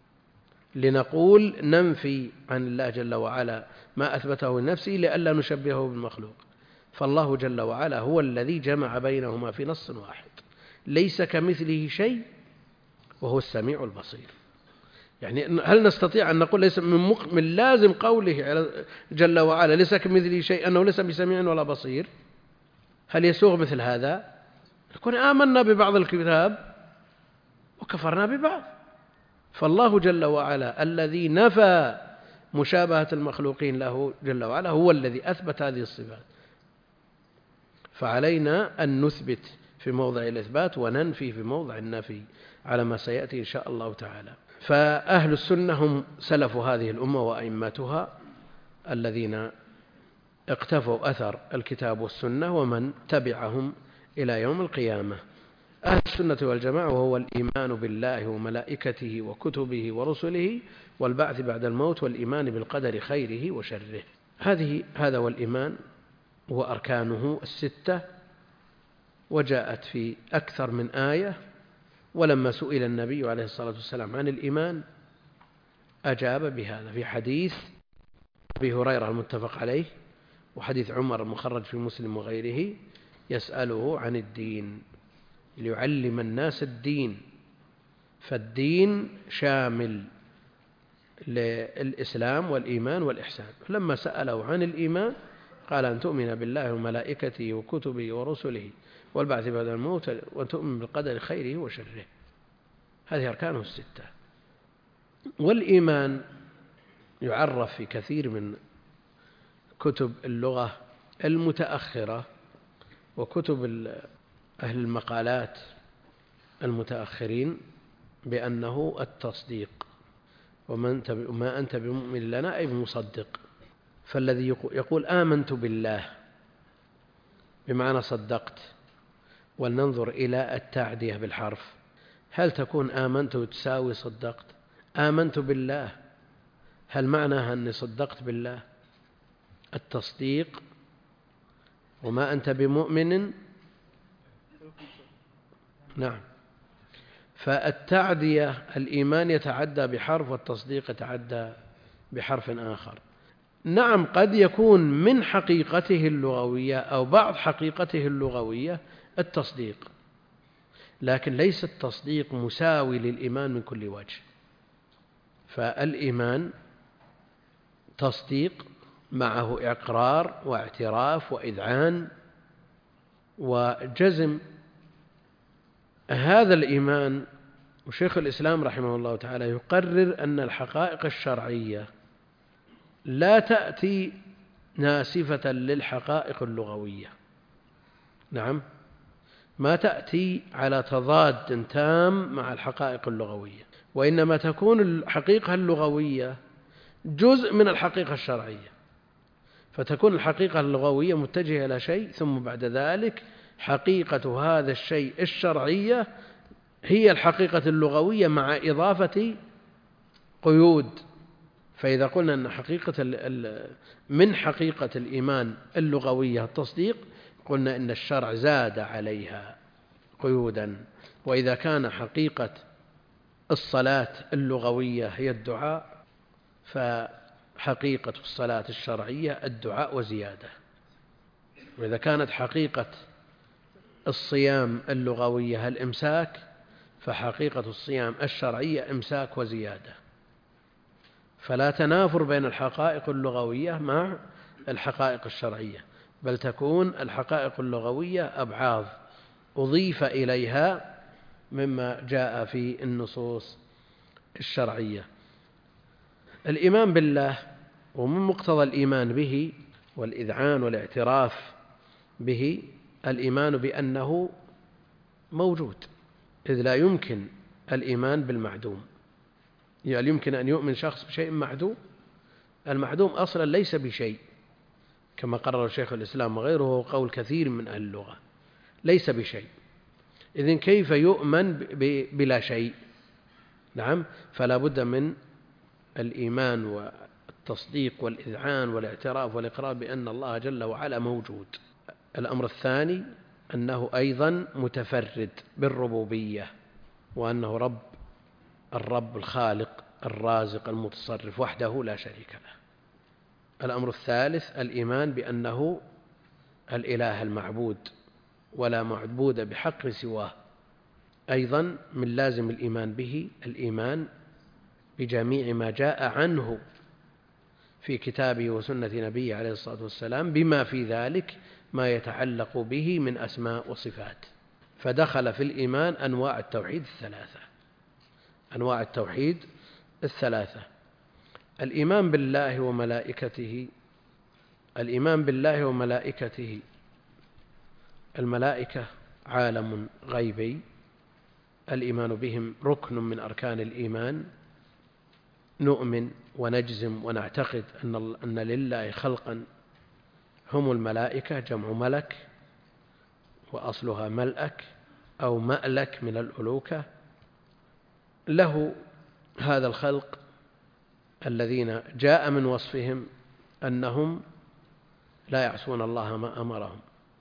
لنقول ننفي عن الله جل وعلا ما أثبته لنفسه لئلا نشبهه بالمخلوق. فالله جل وعلا هو الذي جمع بينهما في نص واحد، ليس كمثله شيء وهو السميع البصير. يعني هل نستطيع أن نقول ليس من, من لازم قوله جل وعلا ليس كمثله شيء أنه ليس بسميع ولا بصير؟ هل يسوغ مثل هذا؟ نكون آمنا ببعض الكتاب وكفرنا ببعض. فالله جل وعلا الذي نفى مشابهة المخلوقين له جل وعلا هو الذي أثبت هذه الصفات، فعلينا أن نثبت في موضع الإثبات وننفي في موضع النفي على ما سيأتي إن شاء الله تعالى. فأهل السنة هم سلف هذه الأمة وأئمتها الذين اقتفوا أثر الكتاب والسنة ومن تبعهم إلى يوم القيامة. أهل السنة والجماعة وهو الإيمان بالله وملائكته وكتبه ورسله والبعث بعد الموت والإيمان بالقدر خيره وشره. هذه هذا هو الإيمان وأركانه الستة، وجاءت في أكثر من آية. ولما سئل النبي عليه الصلاة والسلام عن الإيمان أجاب بهذا في حديث أبي هريرة المتفق عليه وحديث عمر المخرج في مسلم وغيره، يسأله عن الدين ليعلم الناس الدين، فالدين شامل للإسلام والإيمان والإحسان. لما سأله عن الإيمان قال أن تؤمن بالله وملائكته وكتبه ورسله والبعث بعد الموت وتؤمن بالقدر خيره وشره. هذه أركانه الستة. والإيمان يعرف في كثير من كتب اللغة المتأخرة وكتب أهل المقالات المتأخرين بأنه التصديق، وما أنت بمؤمن لنا أي بمصدق. فالذي يقول آمنت بالله بمعنى صدقت، ولننظر إلى التعدية بالحرف، هل تكون آمنت تساوي صدقت؟ آمنت بالله هل معناها أني صدقت بالله؟ التصديق وما أنت بمؤمن، نعم. فالتعدية الإيمان يتعدى بحرف والتصديق يتعدى بحرف آخر. نعم قد يكون من حقيقته اللغوية أو بعض حقيقته اللغوية التصديق، لكن ليس التصديق مساوي للإيمان من كل وجه. فالإيمان تصديق معه إقرار واعتراف وإذعان وجزم. هذا الإيمان وشيخ الإسلام رحمه الله تعالى يقرر أن الحقائق الشرعية لا تأتي ناسفة للحقائق اللغوية، نعم، ما تأتي على تضاد تام مع الحقائق اللغوية، وإنما تكون الحقيقة اللغوية جزء من الحقيقة الشرعية، فتكون الحقيقة اللغوية متجهة إلى شيء، ثم بعد ذلك حقيقة هذا الشيء الشرعية هي الحقيقة اللغوية مع إضافة قيود. فإذا قلنا أن حقيقة من حقيقة الإيمان اللغوية التصديق، قلنا إن الشرع زاد عليها قيودا. وإذا كان حقيقة الصلاة اللغوية هي الدعاء، فحقيقة الصلاة الشرعية الدعاء وزيادة. وإذا كانت حقيقة الصيام اللغوية الإمساك، فحقيقة الصيام الشرعية إمساك وزيادة. فلا تنافر بين الحقائق اللغوية مع الحقائق الشرعية، بل تكون الحقائق اللغوية أبعاض أضيف إليها مما جاء في النصوص الشرعية. الإيمان بالله، ومن مقتضى الإيمان به والإذعان والاعتراف به الإيمان بأنه موجود، إذ لا يمكن الإيمان بالمعدوم. يعني يمكن أن يؤمن شخص بشيء معدوم؟ المعدوم أصلا ليس بشيء، كما قرر شيخ الإسلام وغيره قول كثير من أهل اللغة، ليس بشيء. إذن كيف يؤمن بلا شيء؟ نعم، فلا بد من الإيمان والتصديق والإذعان والاعتراف والإقرار بأن الله جل وعلا موجود. الأمر الثاني أنه أيضا متفرد بالربوبية، وأنه رب الرب الخالق الرازق المتصرف وحده لا شريك له. الأمر الثالث الإيمان بأنه الإله المعبود ولا معبود بحق سواه. أيضا من لازم الإيمان به الإيمان بجميع ما جاء عنه في كتابه وسنة نبيه عليه الصلاة والسلام، بما في ذلك ما يتعلق به من أسماء وصفات. فدخل في الإيمان أنواع التوحيد الثلاثة. أنواع التوحيد الثلاثة: الإيمان بالله وملائكته. الإيمان بالله وملائكته، الملائكة عالم غيبي، الإيمان بهم ركن من أركان الإيمان. نؤمن ونجزم ونعتقد أن أن لله خلقا هم الملائكة، جمع ملك، وأصلها ملأك أو مألك من الألوكة. له هذا الخلق الذين جاء من وصفهم أنهم لا يعصون الله ما أمرهم،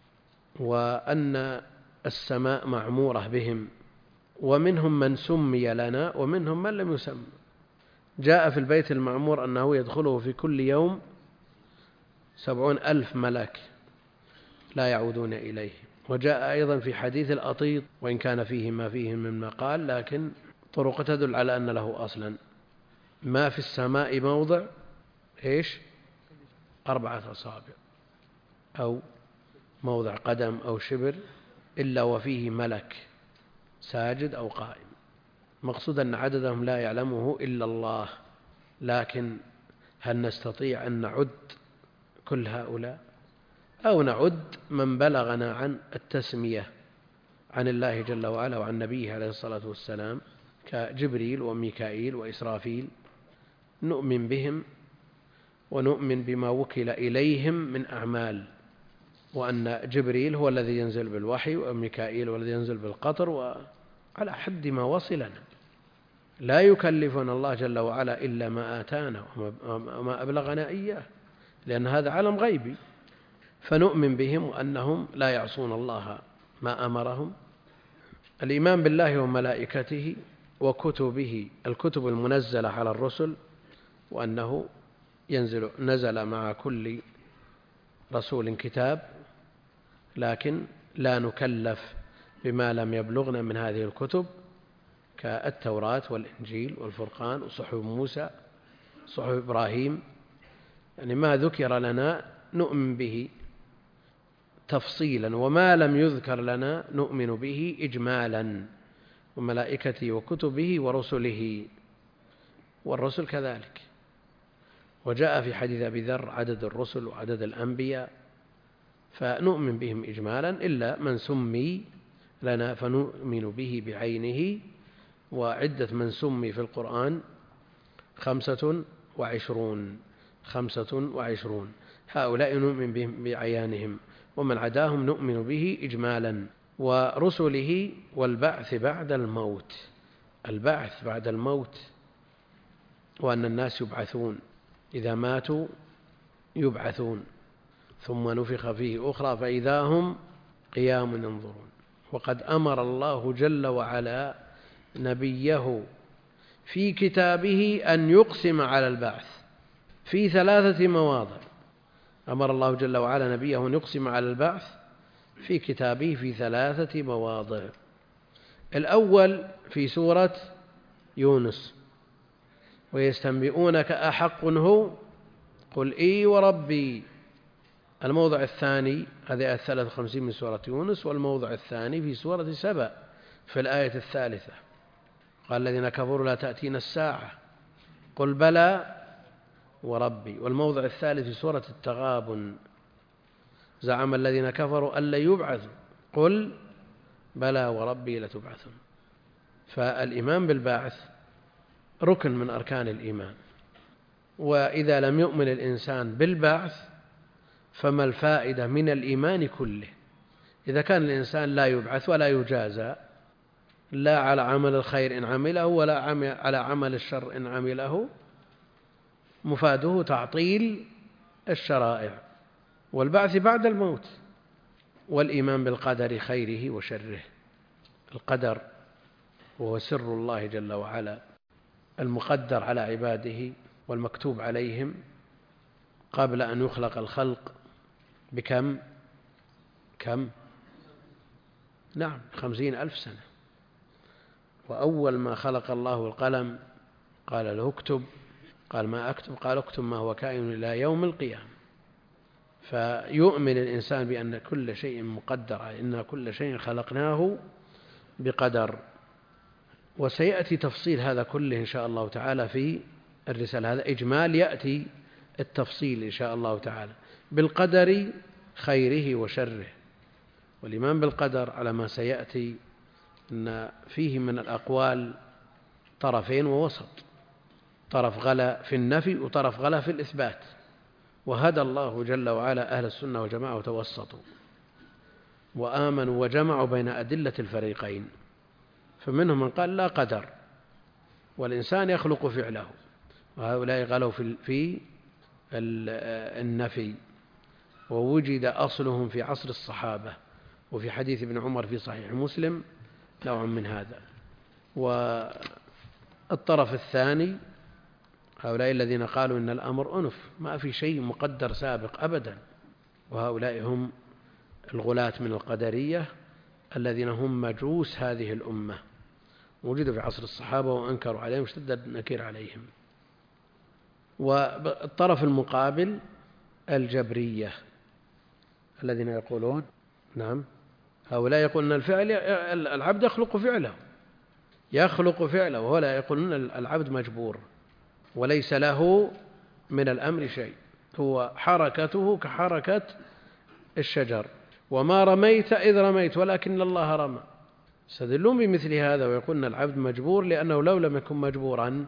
وأن السماء معمورة بهم، ومنهم من سمي لنا ومنهم من لم يسمى. جاء في البيت المعمور أنه يدخله في كل يوم سبعون ألف ملك لا يعودون إليه. وجاء أيضا في حديث الأطيط، وإن كان فيه ما فيه من مقال، لكن طرق تدل على أن له أصلا: ما في السماء موضع إيش أربعة أصابع أو موضع قدم أو شبر إلا وفيه ملك ساجد أو قائم. مقصود أن عددهم لا يعلمه إلا الله، لكن هل نستطيع أن نعد كل هؤلاء، أو نعد من بلغنا عن التسمية عن الله جل وعلا وعن نبيه عليه الصلاة والسلام كجبريل وميكائيل وإسرافيل؟ نؤمن بهم ونؤمن بما وكل إليهم من أعمال، وأن جبريل هو الذي ينزل بالوحي، وميكائيل هو الذي ينزل بالقطر، وعلى حد ما وصلنا. لا يكلفنا الله جل وعلا إلا ما آتانا وما أبلغنا إياه، لأن هذا عالم غيبي. فنؤمن بهم وأنهم لا يعصون الله ما أمرهم. الإيمان بالله وملائكته وكتبه، الكتب المنزلة على الرسل، وأنه ينزل نزل مع كل رسول كتاب، لكن لا نكلف بما لم يبلغنا من هذه الكتب، كالتوراة والإنجيل والفرقان وصحف موسى صحف إبراهيم. يعني ما ذكر لنا نؤمن به تفصيلا، وما لم يذكر لنا نؤمن به إجمالا. وملائكته وكتبه ورسله، والرسل كذلك. وجاء في حديث أبي ذر عدد الرسل وعدد الأنبياء، فنؤمن بهم إجمالا، إلا من سمي لنا فنؤمن به بعينه. وعدة من سمي في القرآن خمسة وعشرون خمسة وعشرون هؤلاء نؤمن بهم بعيانهم، ومن عداهم نؤمن به إجمالا. ورسله والبعث بعد الموت، البعث بعد الموت وأن الناس يبعثون إذا ماتوا يبعثون ثم نفخ فيه أخرى فإذا هم قيام ينظرون. وقد أمر الله جل وعلا نبيه في كتابه أن يقسم على البعث في ثلاثة مواضع. أمر الله جل وعلا نبيه أن يقسم على البعث في كتابه في ثلاثة مواضع. الأول في سورة يونس: ويستنبئونك أحق هو قل إي وربي. الموضع الثاني هذه آية ثلاثة وخمسين من سورة يونس، والموضع الثاني في سورة سبأ في الآية الثالثة: قال الذين كفروا لا تأتينا الساعة قل بلى وربي. والموضع الثالث في سورة التغابن: زعم الذين كفروا أن لن يبعثوا قل بلى وربي لتبعثن. فالإيمان بالبعث ركن من أركان الإيمان، وإذا لم يؤمن الإنسان بالبعث فما الفائدة من الإيمان كله؟ إذا كان الإنسان لا يبعث ولا يجازى لا على عمل الخير إن عمله ولا على عمل الشر إن عمله، مفاده تعطيل الشرائع والبعث بعد الموت. والإيمان بالقدر خيره وشره. القدر وهو سر الله جل وعلا المقدر على عباده والمكتوب عليهم قبل أن يخلق الخلق بكم كم نعم خمسين ألف سنة. وأول ما خلق الله القلم قال له اكتب، قال ما أكتب، قال اكتب ما هو كائن إلى يوم القيامة. فيؤمن الإنسان بأن كل شيء مقدر، إن كل شيء خلقناه بقدر. وسيأتي تفصيل هذا كله إن شاء الله تعالى في الرسالة. هذا إجمال، يأتي التفصيل إن شاء الله تعالى بالقدر خيره وشره. والإيمان بالقدر على ما سيأتي أن فيه من الأقوال طرفين ووسط، طرف غلا في النفي وطرف غلا في الإثبات، وهدى الله جل وعلا أهل السنة والجماعة وتوسطوا وآمنوا وجمعوا بين أدلة الفريقين. فمنهم من قال لا قدر والإنسان يخلق فعله، وهؤلاء غلوا في النفي، ووجد أصلهم في عصر الصحابة وفي حديث ابن عمر في صحيح مسلم نوع من هذا. والطرف الثاني هؤلاء الذين قالوا إن الأمر أنف، ما في شيء مقدر سابق أبدا، وهؤلاء هم الغلاة من القدرية الذين هم مجوس هذه الأمة، وجدوا في عصر الصحابة وأنكروا عليهم واشتد النكير عليهم. والطرف المقابل الجبرية الذين يقولون نعم هؤلاء يقولون الفعل العبد يخلق فعله يخلق فعله ولا يقولون العبد مجبور وليس له من الأمر شيء، هو حركته كحركة الشجر، وما رميت إذ رميت ولكن الله رمى. يستدلون بمثل هذا ويقولون العبد مجبور، لأنه لو لم يكن مجبورا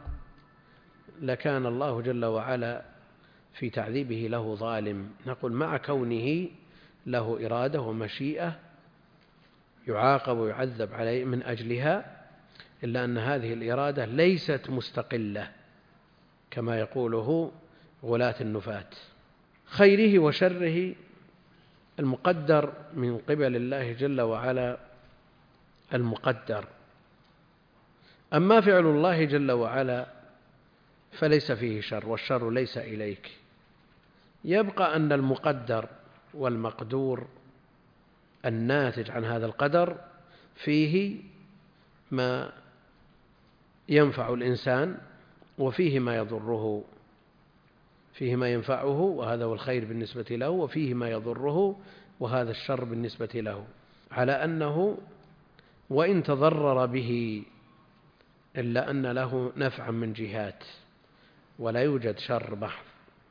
لكان الله جل وعلا في تعذيبه له ظالم. نقول مع كونه له إرادة ومشيئة يعاقب ويعذب عليه من أجلها، إلا أن هذه الإرادة ليست مستقلة كما يقوله غلاة النفاة. خيره وشره المقدر من قبل الله جل وعلا المقدر. أما فعل الله جل وعلا فليس فيه شر، والشر ليس إليك. يبقى أن المقدر والمقدور الناتج عن هذا القدر فيه ما ينفع الإنسان وفيه ما يضره، فيه ما ينفعه وهذا هو الخير بالنسبة له، وفيه ما يضره وهذا الشر بالنسبة له، على أنه وإن تضرر به إلا أن له نفعا من جهات ولا يوجد شر بحث.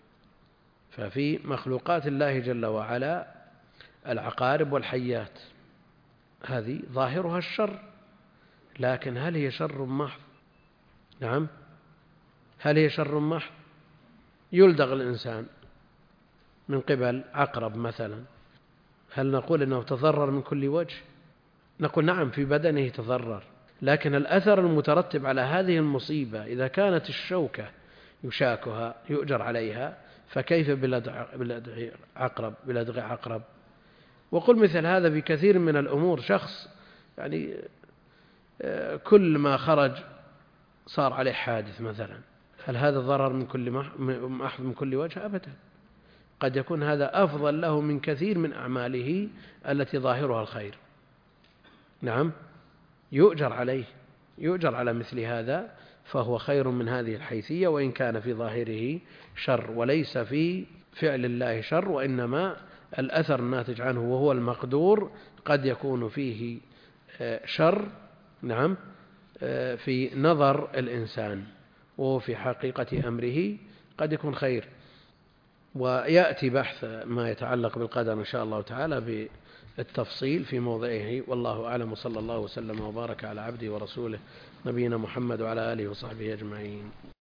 ففي مخلوقات الله جل وعلا العقارب والحيات هذه ظاهرها الشر، لكن هل هي شر محض؟ نعم، هل هي شر محض؟ يلدغ الإنسان من قبل عقرب مثلا، هل نقول أنه تضرر من كل وجه؟ نقول نعم في بدنه تضرر، لكن الأثر المترتب على هذه المصيبة إذا كانت الشوكة يشاكها يؤجر عليها، فكيف بلدغ عقرب بلدغ عقرب؟ وقل مثل هذا بكثير من الأمور، شخص يعني كل ما خرج صار عليه حادث مثلا، هل هذا ضرر من كل محض من كل وجه؟ أبدا، قد يكون هذا أفضل له من كثير من أعماله التي ظاهرها الخير. نعم، يؤجر عليه، يؤجر على مثل هذا، فهو خير من هذه الحيثية، وإن كان في ظاهره شر، وليس في فعل الله شر، وإنما الأثر الناتج عنه وهو المقدور قد يكون فيه شر، نعم، في نظر الإنسان، وفي حقيقة أمره قد يكون خير. ويأتي بحث ما يتعلق بالقدر إن شاء الله تعالى بالتفصيل في موضعه، والله أعلم، وصلى الله وسلم وبارك على عبده ورسوله نبينا محمد وعلى آله وصحبه أجمعين.